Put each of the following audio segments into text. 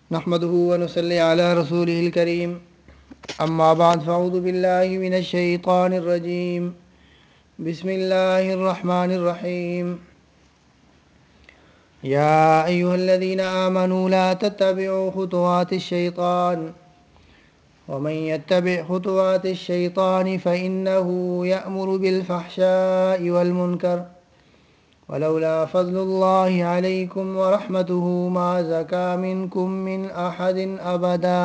نحمده ونصلي على رسوله الكريم أما بعد فأعوذ بالله من الشيطان الرجيم بسم الله الرحمن الرحيم يا أيها الذين آمنوا لا تتبعوا خطوات الشيطان ومن يتبع خطوات الشيطان فإنه يأمر بالفحشاء والمنكر ولولا فضل الله عليكم ورحمته ما زكى منكم من أحد أبدا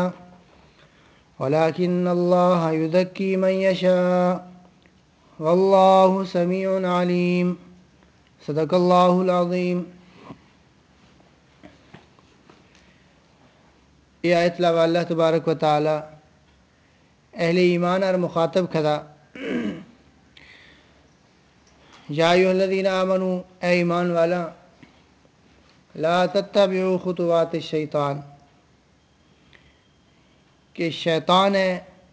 ولكن الله يزكي من يشاء والله سميع عليم صدق اللہ العظیم۔ یہ آیت لاوا اللہ تبارک و تعالی اہل ایمان اور مخاطب کھدا یا ایھا الذین آمنوا اے ایمان والا لا تتبعوا خطوات الشیطان کہ شیطان ہے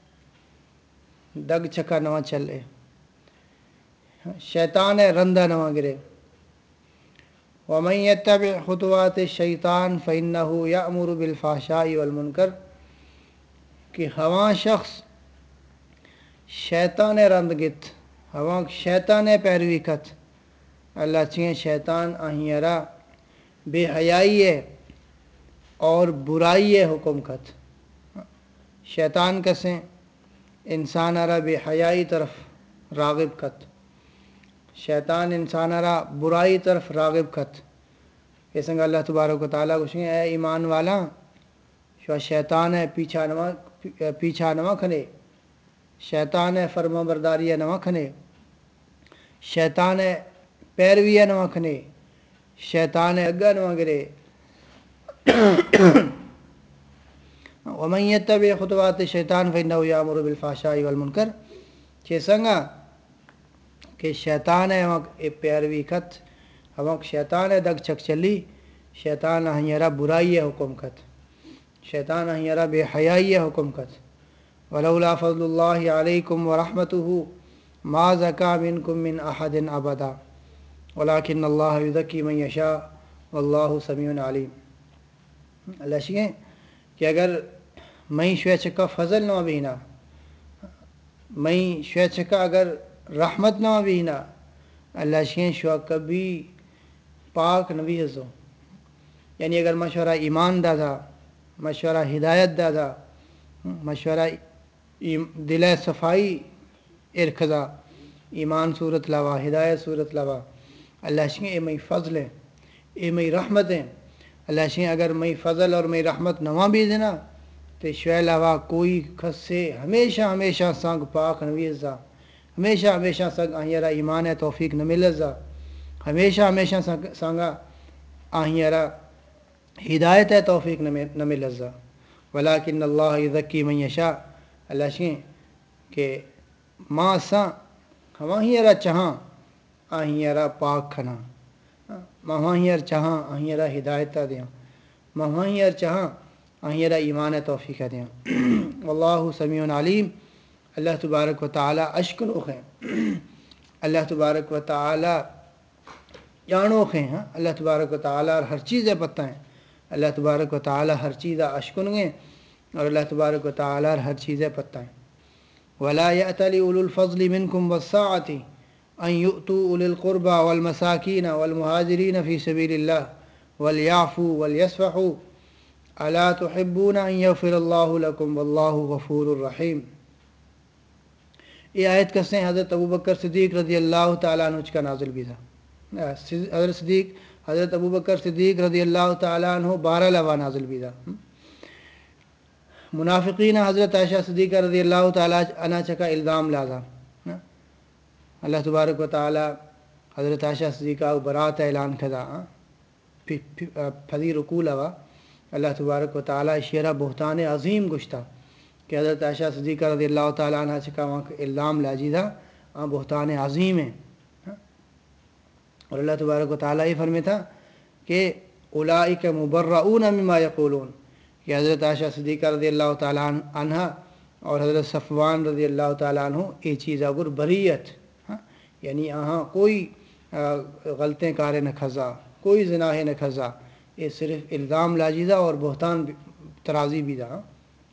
دگ چھکا نواں چلے، شیطان ہے رندہ نواں گرے۔ ومن يتبع خطوات الشیطان فإنه یأمر بالفحشاء والمنکر کہ ہواں شخص شیطان رند گت ہواں شیطان پیروی کت اللہ چین شیطان آہیرا بے حیائی ہے اور برائی ہے حکم کت۔ شیطان کسیں انسان آرا بے حیائی طرف راغب کت، شیطان انسان آرا برائی طرف راغب کت۔ یہ سنگ اللہ تبارک و تعالیٰ کو اے ایمان والا شو شیطان ہے پیچھا نما کھنے، شیطان ہے فرما برداری نما کھنے، شیطان ہے پیروی نما کھنے، شیطان ہے اگا نما گرے۔ ومن يتبع خطوات الشیطان فإنه یأمر بالفحشاء والمنکر کہ سنگا کہ شیطان ہے پیروی کت ہم شیطان ہے دگ چھک چلی، شیطان ہنیرا برائی حکم کت، شیطان ہنیرا بے حیائی حکم کت۔ ولولا فضل اللہ علیکم ورحمتہ ما زکا منکم من احد ابدا ولکن اللہ یزکی من یشاء واللہ سمیع علیم۔ اللہ شکیں کہ اگر میں شوی چکا فضل نہ بینا، میں شوی چکا اگر رحمت نہ بینا، اللہ شکیں شوی کبھی پاک نبی حضو، یعنی اگر مشورہ ایمان دادا، مشورہ ہدایت دادا، مشورہ دل صفائی ارکھدا، ایمان صورت لوا، ہدایت صورت لوا، اللہ شکیں اے میں فضل ہے، اے میں رحمت ہے۔ اللہ شکیں اگر میں فضل اور میں رحمت نواں بھی دینا تو شوی لوا کوئی کھس سے ہمیشہ سنگ پاک نبی حضا، ہمیشہ سنگ آہیرا ایمان ہے توفیق نہ ملزا، ہمیشہ سنگا آہیرا ہدایت ہے توفیق نہ ملزا۔ ولیکن اللہ یزکی من یشاء، اللہ شکیں کہ ماں سا ہماہیرا چہاں آہیرا پاک کھنا، ماہیرا چہاں آہیرا ہدایت دیاں، ماہیرا چہاں آہیرا ایمان توفیق دیاں۔ واللہ سمیع علیم، اللہ تبارک و تعالی اشکن اخیں، اللہ تبارک و تعالی جانو خیں، اللہ تبارک و تعالی ہر چیز پتہ ہیں، اللہ تبارک و تعالی ہر چیز اشکن گیں اور اللہ تبارک و تعالی ہر چیز پتہ ہیں۔ ولا يأتل أولو الفضل منكم والسعة أن يؤتوا أولي القربى والمساكين والمهاجرين في سبيل الله وليعفوا وليصفحوا ألا تحبون أن يغفر الله لكم والله غفور رحيم۔ یہ آیت کسیں حضرت ابوبکر صدیق رضی اللہ تعالیٰ عنہ کا نازل بھی تھا۔ حضرت ابوبکر صدیق رضی اللہ تعالیٰ عنہ 12 لوا نازل بھی تھا۔ منافقین حضرت عائشہ صدیقہ رضی اللہ تعالیٰ عنہ کا الزام لازا، اللہ تبارک و تعالی حضرت عائشہ صدیقہ برات اعلان کھدا، پھدی رکوع لوا اللہ تبارک و تعالی شیرہ بہتان عظیم گشتا کہ حضرت عائشہ صدیقہ رضی اللہ تعالیٰ عنہ کا وہاں الزام لاجی تھا بہتان عظیم ہے۔ اور اللہ تبارک و تعالیٰ یہ فرمایا تھا کہ اولئک مبرؤون مما یقولون کہ حضرت عائشہ صدیقہ رضی اللہ تعالیٰ عنہ اور حضرت صفوان رضی اللہ تعالیٰ عنہ یہ چیز اگر بریت، یعنی کوئی غلطیں کارے نہ کھزا، کوئی زناہ نہ کھزا، یہ صرف الزام لاجیدہ اور بہتان ترازی بھی دا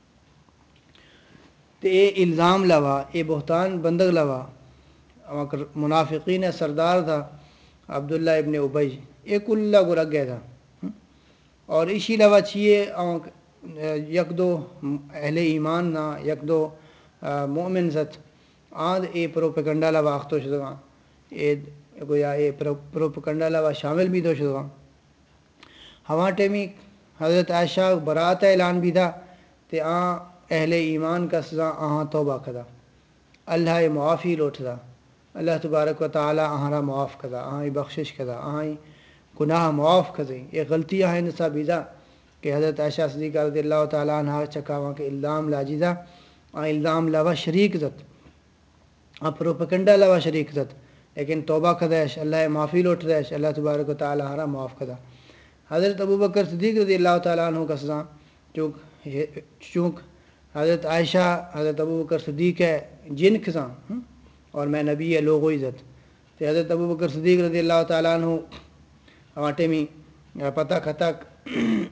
تو اے الزام لوا اے بہتان بندگ لوا منافقین سردار تھا عبداللہ ابن ابی اے کلّا کو لگ گیا تھا اور اسی لوا چھیے یک دو اہل ایمان نہ یک دو مومن زت آد اے پروپیگنڈا لوا اختو شدگاں اے گویا اے پروپیگنڈا لوا شامل بھی دو شدگاں ہوا ٹیمی حضرت عائشہ برات اعلان بھی تھا تے اہل ایمان کا سزا توبہ کدا اللہ معافی لوٹدا اللہ تبارک و تعالی را معاف کدا بخشش کدا گناہ معاف کدیں یہ غلطیاں ہیں نصا بیدا کہ حضرت عائشہ صدیقہ رضی اللہ تعالیٰ عنہ چکاواں کے الزام لاجیدہ الزام لوا شریک زت پروپیگنڈا لوا شریک زت لیکن توبہ کداش اللہ معافی لوٹ داش اللہ تبارک و تعالی را معاف کدا حضرت ابوبکر صدیق رضی اللہ تعالیٰ عنہ کا سزا چونک حضرت عائشہ حضرت ابوبکر صدیق ہے جن کساں اور میں نبی ہے لوگو عزت تو حضرت ابوبکر صدیق رضی اللہ تعالیٰ عنہ واٹے میں پتہ کتک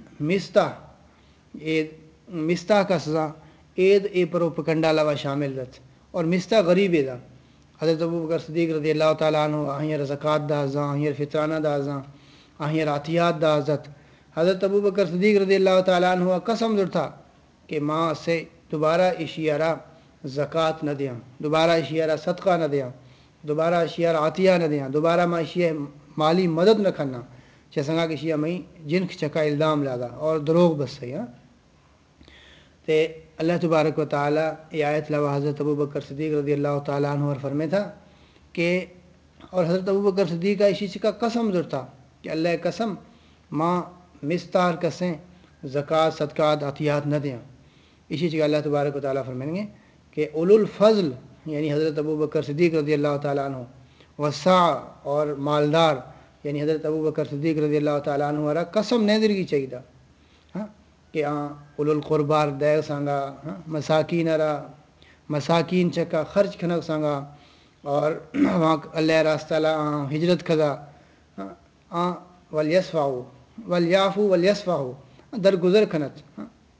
مستہ کا سزا عید اے پروپیگنڈا لوا شامل رت اور مستہ غریب دا حضرت ابوبکر صدیق رضی اللہ تعالیٰ عنہ آہیر زکوٰۃ دا ازاں آہیر فطرانہ دا ازاں آہیر عطیات دا عزت حضرت ابوبکر صدیق رضی اللہ تعالیٰ عنہ قسم در تھا کہ ماں سے دوبارہ اشیارہ زکوٰۃ نہ دیاں دوبارہ اشیارہ صدقہ نہ دیاں دوبارہ اشیارہ عطیہ نہ دیاں دوبارہ ماں اشیاء مالی مدد نہ کرنا چسنگا کہ شیعہ میں جن چکا الزام لاگا اور دروغ بس صحیح تے اللہ تبارک و تعالیٰ یہ آیت لوا حضرت ابوبکر صدیق رضی اللہ تعالیٰ عنہ اور فرمے تھا کہ اور حضرت ابوبکر صدیق کا اسی چکا قسم ضرور تھا کہ اللہ قسم ماں مستار کسیں زکوٰۃ صدقات عطیات نہ دیں اسی چکا اللہ تبارک و تعالیٰ فرمائیں گے کہ اولو الفضل یعنی حضرت ابوبکر صدیق رضی اللہ تعالیٰ عنہ وسع اور مالدار یعنی حضرت ابوبکر صدیق رضی اللہ تعالیٰ عنہ را قسم نہیں درگی چاہیے کہ اولو القربار دے سانگا مساکین را مساکین چکا خرچ کھنک سانگا اور وہاں اللہ راستہ ہجرت کھدا ولیسفعو ولیعفو ولیسفعو درگزر کھنت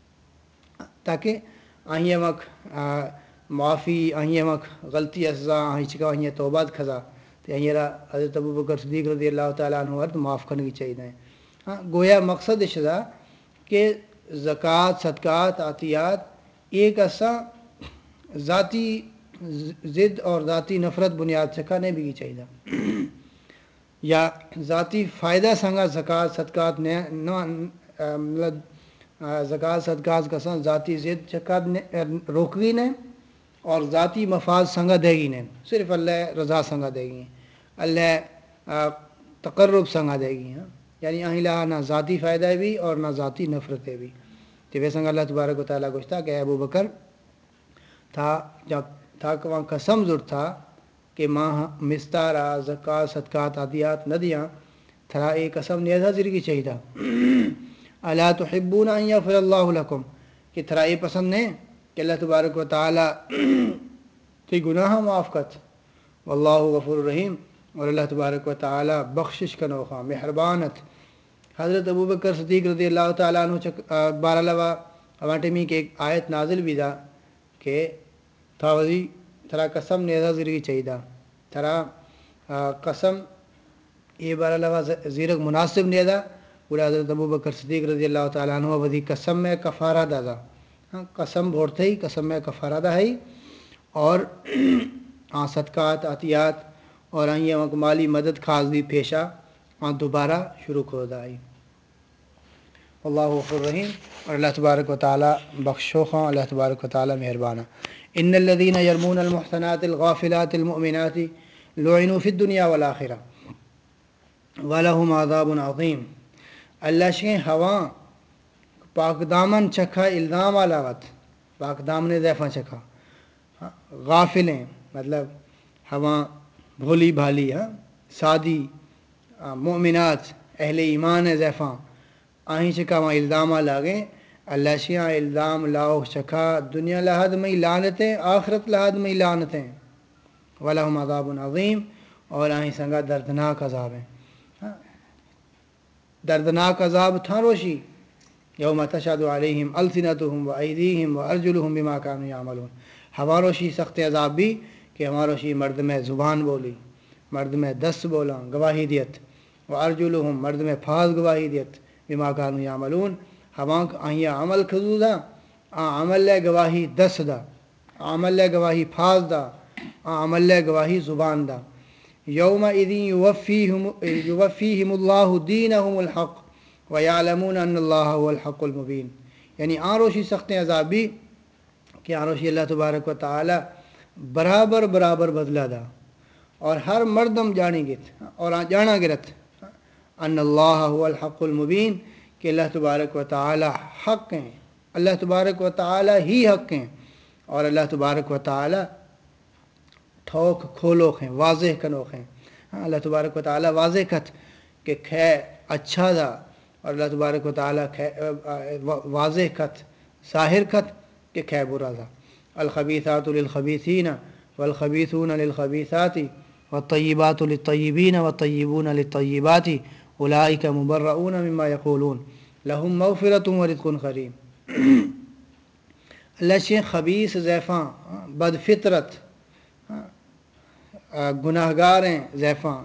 تاکہ آئیں وقت معافی آئیں وقت غلطی ازا آئیں چکا آئیں توبات کھدا تو آئیں حضرت ابوبکر صدیق رضی اللہ تعالیٰ عنہ ورد معاف کرنے کی چاہیے گویا مقصد شدا کہ زکوٰۃ صدقات عطیات ایک ایسا ذاتی ضد اور ذاتی نفرت بنیاد چکا نہیں بھی چاہیے یا ذاتی فائدہ سنگا زکوٰۃ صدقات مطلب زکوٰۃ صدقات کا سن ذاتی ضد چکا روکگی نہیں اور ذاتی مفاد سنگا دے گی نہیں صرف اللہ رضا سنگا دے گی اللہ تقرب سنگا دے گی یعنی اہلا نہ ذاتی فائدہ بھی اور نہ ذاتی نفرت بھی تو ویسے اللہ تبارک و تعالیٰ گوشتا کہ ابو بکر تھا جب تھا کہ وہاں قسم ضرور تھا کہ ماں مستارا زکوٰۃ صدقات عطیات نہ دیاں تھرا ایک قسم نیزہ زرگی چاہیے تھا الا تحبون ان یغفر اللہ لکم کہ تھرا یہ پسند نہیں کہ اللہ تبارک و تعالیٰ تی گناہ معاف کت واللہ غفور الرحیم اور اللہ تبارک و تعالیٰ بخشش کا نوخہ مہربانت حضرت ابوبکر صدیق رضی اللہ تعالیٰ عنہ بارہ لوا ہماٹمی کے ایک آیت نازل بھی دا کہ تھا وزی تھرا قسم نیزہ زرگی چاہیے تھا تھرا قسم یہ بارہ لوا زیرک مناسب نیزہ پورا حضرت ابوبکر صدیق رضی اللہ تعالیٰ عنہ وزی قسم میں کفارہ دادا قسم بھورتے ہی قسم میں کفارہ دا ہے اور صدقات عطیات اور آئیں مالی مدد خاص بھی پیشہ دوبارہ شروع کر دائی اللہ غفور رحیم اور اللہ تبارک و تعالیٰ بخشو خواہ اللہ تبارک و تعالیٰ مہربانہ ان الذين يرمون المحصنات الغافلات المؤمنات لعنوا في الدنيا والآخرة ولهم عذاب عظیم اللہ شیں ہواں پاک دامن چکھا الزام علاوت پاک دامن زیفہ چکھا غافلیں مطلب ہواں بھولی بھالی سادی مومنات اہل ایمان زیفاں آہیں چکا وہاں الزامہ لاگیں اللہ شیاں الزام لاؤ چکھا دنیا لحد میں لعنتیں آخرت لحد میں لعنتیں ولہم عذاب عظیم اور آہیں سنگا دردناک عذاب ہیں دردناک عذاب تھا روشی یوم تشہد علیہم السنتہم و ایدیہم و ارجلہم بما کانوا یعملون. ہمارو شی سخت عذاب بھی کہ ہمارو شی مرد میں زبان بولی، مرد میں دست بولا گواہی دیت، و ارجلہم مرد میں پھاس گواہی دیت بما کانوا یعملون ہماں آہیا عمل کھزو دا عمل لے گواہی دست دا عمل لے گواہی پھاس دا عمل لے گواہی زبان دا. یوم اذن یوفیہم اللہ دینہم الحق ویعلمون ان اللہ هو الحق المبین. یعنی روشی سخت عذاب بھی کہ روشی اللہ تبارک و تعالی برابر برابر بدلہ دا اور ہر مردم جانی گت اور جانا گرت ان اللہ هو الحق المبین کہ اللہ تبارک و تعالی حق ہیں، اللہ تبارک و تعالی ہی حق ہیں، اور اللہ تبارک و تعالی ٹھوک کھولوک ہیں، واضح کنوک ہیں. اللہ تبارک و تعالی واضح کت کہ کھے اچھا دا، اور اللہ تبارک و تعالی واضح کت ظاہر کت کہ کھے برا دا. الخبیثات للخبیثین والخبیثون للخبیثات والطیبات للطیبین والطیبون للطیبات اولئک مبرؤون مما یقولون لہم مغفرۃ ورزق کریم. اللہ شیخ خبیث زیفاں بد فطرت گناہ گار ہیں زیفاں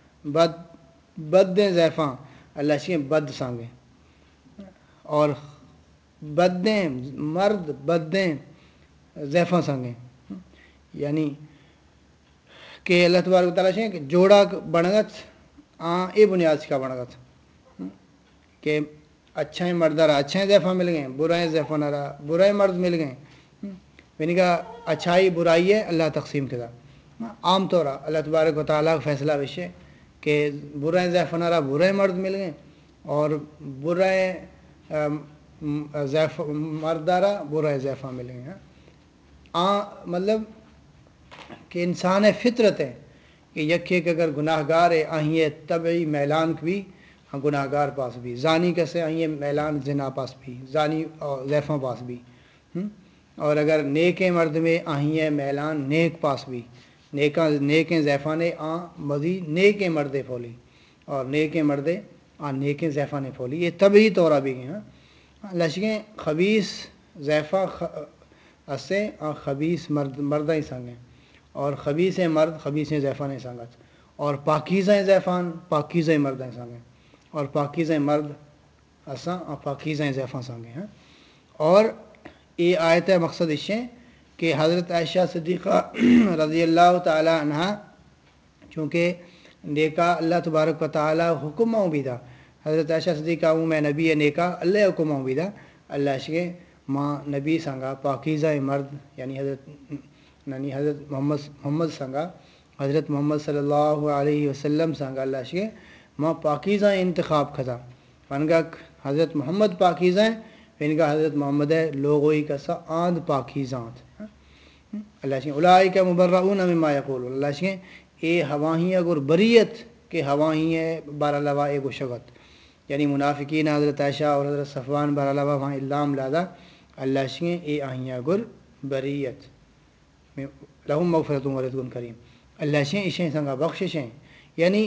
بدیں زیفاں اللہ شیخ بد سانگیں، اور بدیں مرد بدیں زیفاں سانگیں. یعنی کہ اللہ تبارک و تعالیٰ شیخ جوڑا بنگت اے بنیاد کا بنگت کہ اچھے مرد رہا اچھے زیفاں مل گئے، برائے زیفاں نہ رہا برائے مرد مل گئے. یعنی کہ اچھائی برائی ہے اللہ تقسیم کے دا. عام طور اللہ تبارک و تعالیٰ کا فیصلہ وشے کہ برائے زیفاں نہ رہا برائے مرد مل گئے، اور برائے مرد رہا برائے زیفاں مل گئے. مطلب کہ انسان فطرت ہے کہ یکے کہ اگر گناہ گار ہے آہیں طبعی میلان بھی گناہ گار پاس بھی، زانی کیسے آئیں میلان زنا پاس بھی زانی اور زیفاں پاس بھی. اور اگر نیک مرد میں آہیں میلان نیک پاس بھی نیک زیفاں نے مزید نیک مردے پھولی، اور نیک مردے نیک زیفاں نے پھولی. یہ طبعی طورہ بھی ہیں. لشکیں خبیث زیفہ اسے خبیث مردہ ہی سنگیں، اور خبیث مرد خبیث زیفاں نے سنگت، اور پاکیزہ زیفان پاکیزہ مردہ ہی سنگیں، اور پاکیزہ مرد اساں پاکیزہ زیفاں سنگیں ہیں. اور یہ آیت مقصد اس ہے کہ حضرت عائشہ صدیقہ رضی اللہ تعالی عنہ چونکہ نیکا اللہ تبارک و تعالی حکم بھی تھا. حضرت عائشہ صدیقہ میں نبی نیکا اللہ حکم بھی تھا. اللہ شکے ماں نبی سنگا پاکیزہ مرد یعنی حضرت محمد سنگا حضرت محمد صلی اللہ علیہ وسلم سنگا اللہ شکے ماں پاکیزہ انتخاب کھتا فنگا حضرت محمد پاکیزہ ہیں فنگا حضرت محمد ہے لوگوئی کا سا آند پاکیزات. اللہ شکے اولئک مبرؤون مما یقولون. اللہ شکے اے ہواہی اگر بریت کہ ہواہی ہے بارہ لوا اے گشگت، یعنی منافقین حضرت عائشہ اور حضرت صفوان بارہ لوا وہاں الزام لادا. اللہ شکے اے آہی اگر بریت لہم مغفرۃ ورزق کریم. اللہ شکے اشیں سنگا بخشش ہیں، یعنی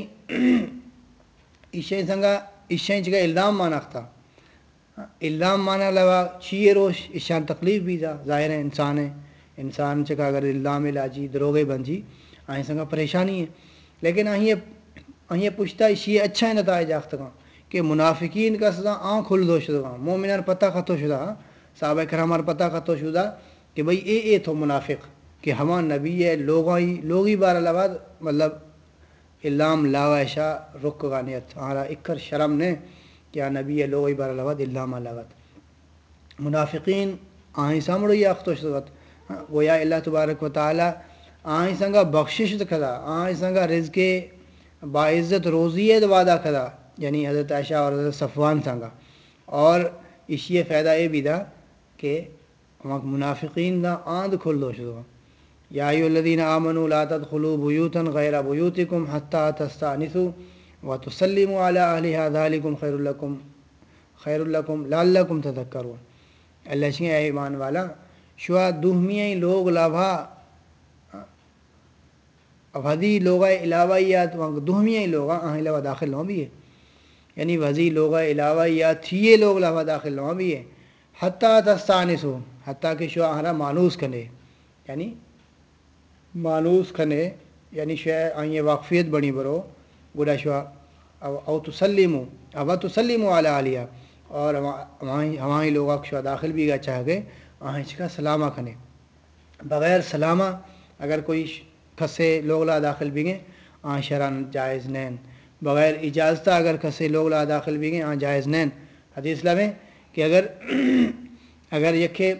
اشیں سنگا اشیں چکا الزام ماناختا الزام مانا لوا چیئے روش اشان تکلیف بھی تھا. ظاہر ہے انسان چکا اگر الزام لاجی دروغے بنجی آہیں سنگا پریشانی ہے. لیکن آہیں پوچھتا اسی اچھا نتائج آختگاں کہ منافقین کا سزا کھل دو شدگاں مومنار پتہ خطو شدہ صحابہ کرامار پتہ خطو شدہ کہ بھئی اے تو منافق کہ ہما نبی ہے لوگی بارہ لباد مطلب الزام لاوا ایشا رک غانیت آرہ اکر شرم نے کیا نبی ہے لوگی بارہ لباد الزام لاوت. منافقین آہیں سامڑو یہ اختو شدگت گویا اللہ تبارک و تعالی آہیں سنگا بخشش کھدا آہیں سنگا رزق باعزت روزی وعدہ کھدا یعنی حضرت عائشہ اور حضرت صفوان سنگا. اور اسی فائدہ یہ بھی دا کہ منافقین دا آند کھل دو شدگا. یا ایھا الذین آمنوا لا تدخلوا بیوتا غیر بیوتکم حتی تستأنسوا وتسلموا علی اہلھا ذلکم خیر لکم لعلکم تذکرون. اللہ شکے اے ایمان والا شوا دوہمیاں لوگ لابھا اب حدی لوگا علاوہ یاد دوہمیاں لوگا آہیں علاوہ داخل نہ بھی ہے یعنی وزی لوگ علاوہ یا تھیے لوگ لوا داخل نہ بھی ہے حتیٰ تستانس ہو حتیٰ کہ شو آہرا مانوس کنے یعنی مانوس کنے یعنی شو آئیں واقفیت بنی برو گڑا شو او تسلیمو اب تسلیمو علی علیہ اور ہماری لوگ شو داخل بھی گا چاہ گئے آہیں چکا سلامہ کنے بغیر سلامہ اگر کوئی کھسے لوگ لا داخل بھی گئے شران جائز نین بغیر اجازتہ اگر کھسے لوگ لا داخل بھی گئے جائز نین حدیث لمیں کہ اگر یکھے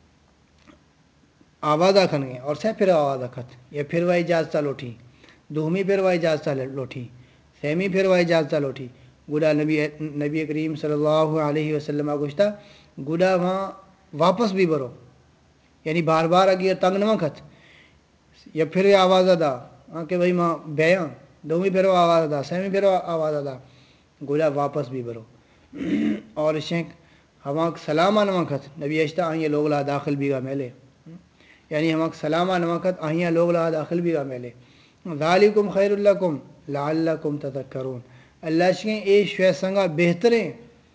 آوازہ کھن گئے اور سہ پھر آوازہ کھت یا پھر وہ اجازتہ لوٹھی دومی پھر وہ اجازتہ لوٹھی سیمی پھر وہ اجازتہ لوٹھی گوڑا نبی کریم صلی اللہ علیہ وسلم گشتہ گوڑا وہاں واپس بھی برو یعنی بار بار اگر تنگ نہ کھت یا پھر آواز ادا کہ بھائی ماں بیاں دومی پھر آواز ادا سیمی پھر آواز ادا گوڑا واپس بھی برو اور شیخ ہماک سلامہ نمکت نبی اشتہ آئیں لوگ لا داخل بھی گا میلے یعنی ہماک سلامہ نمکت آئیں لوگ لا داخل بھی گا میلے ذالکم خیر لکم لعلکم تذکرون اللہ شکیں اے شوہ سنگا بہتریں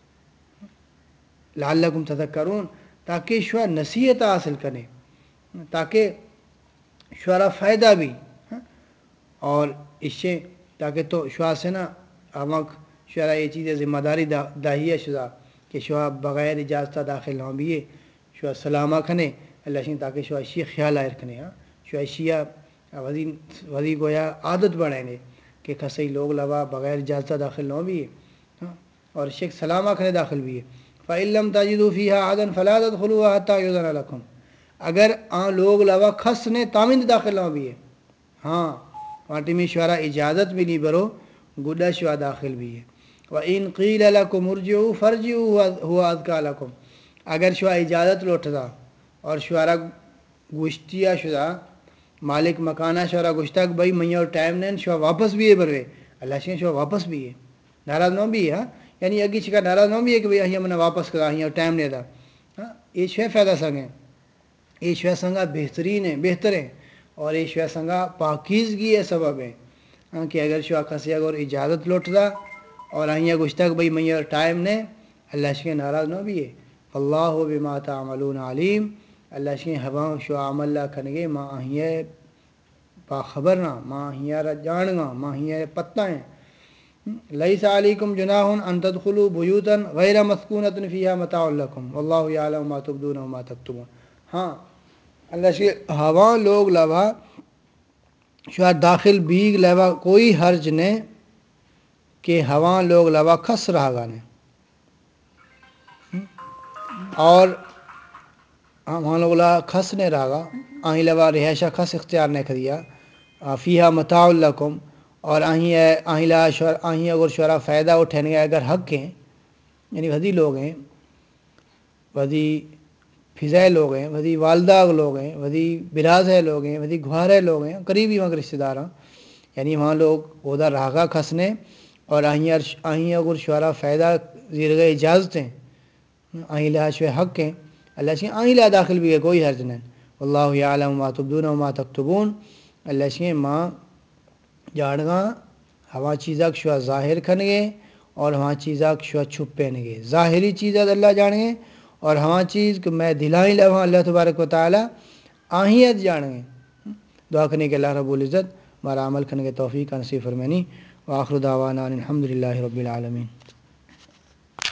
لعلکم تذکرون تاکہ شوہ نصیحت حاصل کریں تاکہ شوہرا فائدہ بھی اور اس سے تاکہ تو شوہ سے نا ہماک شوہرا یہ چیزیں ذمہ داری داہیہ شدہ کہ شوہ بغیر اجازتہ داخل نہ بھی شوہ سلامہ کھنے اللہ شکیں تاکہ شوہ اشیاء خیال آئر کھنے شوہ اشیاء وزی گویا عادت بڑھائیں کہ کسی لوگ لوا بغیر اجازتہ داخل نہ بھی اور شیخ سلامہ کھنے داخل بھی ہے فَإِن لَمْ تَجِدُوا فِيهَا أَحَدًا فَلَا تَدْخُلُوهَا حَتَّى يُؤْذَنَ لَكُمْ اگر لوگ لوا خس نے تامند داخل نہ بھی ہے واٹی میں شوہرا اجازت بھی نہیں برو گڈا شوہ داخل بھی ہے وَإِن قِيلَ لَكُمْ ارْجِعُوا فَارْجِعُوا هُوَ أَزْكَىٰ لَكُمْ اگر شوہ اجازت لوٹدا اور شوہرا گشتیا شدہ مالک مکانہ شوہرا گشتہ کہ بھائی میں اور ٹائم نہیں شوہ واپس بھی ہے بروے اللہ شکیں شوہ واپس بھی ہے ناراض نہ بھی ہے یعنی اگی چکا ناراض نہ بھی ہے کہ بھائی اہیاں منہ واپس کرا اہیاں ٹائم نہیں دا یہ شوہ فائدہ سنگیں یہ شوہ سنگا بہترین ہے بہتر ہے اور یہ شوہ سنگا پاکیزگی ہے سبب ہے کہ اگر شوہ کسی اگر اجازت لوٹدا اور اہیاں گشتہ کہ بھائی میں اور ٹائم نے اللہ شکیں ناراض نہ بھی ہے اللہ بما تعملون علیم اللہ شکیں ہوا شو عمل لا کھنگے ماں اہیاں باخبر نہ ماں اہیاں را جانگا ماں اہیاں پتہ ہیں لیس علیکم جناح ان تدخلوا بیوتا غیر مسکونۃ فیہا متاع لکم واللہ یعلم ما تبدون وما تکتمون اللہ شکیں ہوا لوگ لوا شاید داخل بیگ لوا کوئی حرج نے کہ ہوا لوگ لوا کھس رہا گانے اور وہاں لوگ لا کھس نے رہا گا آہیں لوا رہائشہ کھس اختیار نے کھدیا فیہا متاع لکم اور آہیں لا آہیں اگر شورا فائدہ اٹھیں گے اگر حق ہیں یعنی وزی لوگ ہیں وزی فضائے لوگ ہیں وزی والدہ لوگ ہیں وزی برازہ لوگ ہیں وزی گھوارے لوگ ہیں قریبی وہاں کے رشتہ دار ہیں یعنی وہاں لوگ ادھر راگا کھسنے اور آہیں اگر شورا فائدہ زیرگاہ اجازت ہیں آہیں لا شوہ حق ہیں اللہ شکیں آہیں لا داخل بھی ہے کوئی حرج نہیں واللہ یعلم ما تبدون وما تکتبون اللہ شکیں ماں جانگا ہوا چیزاں شوہ ظاہر کھنگے اور ہوا چیزاں شوہ چھپ پہنگے ظاہری چیزاں اللہ جانگے اور ہوا چیز کہ میں دلائیں لہا اللہ تبارک و تعالی آہیت جانگے دعا کرنے کے اللہ رب العزت ہمارا عمل کرنے کے توفیق نصیب فرمانی وآخر دعوانا الحمدللہ رب العالمین.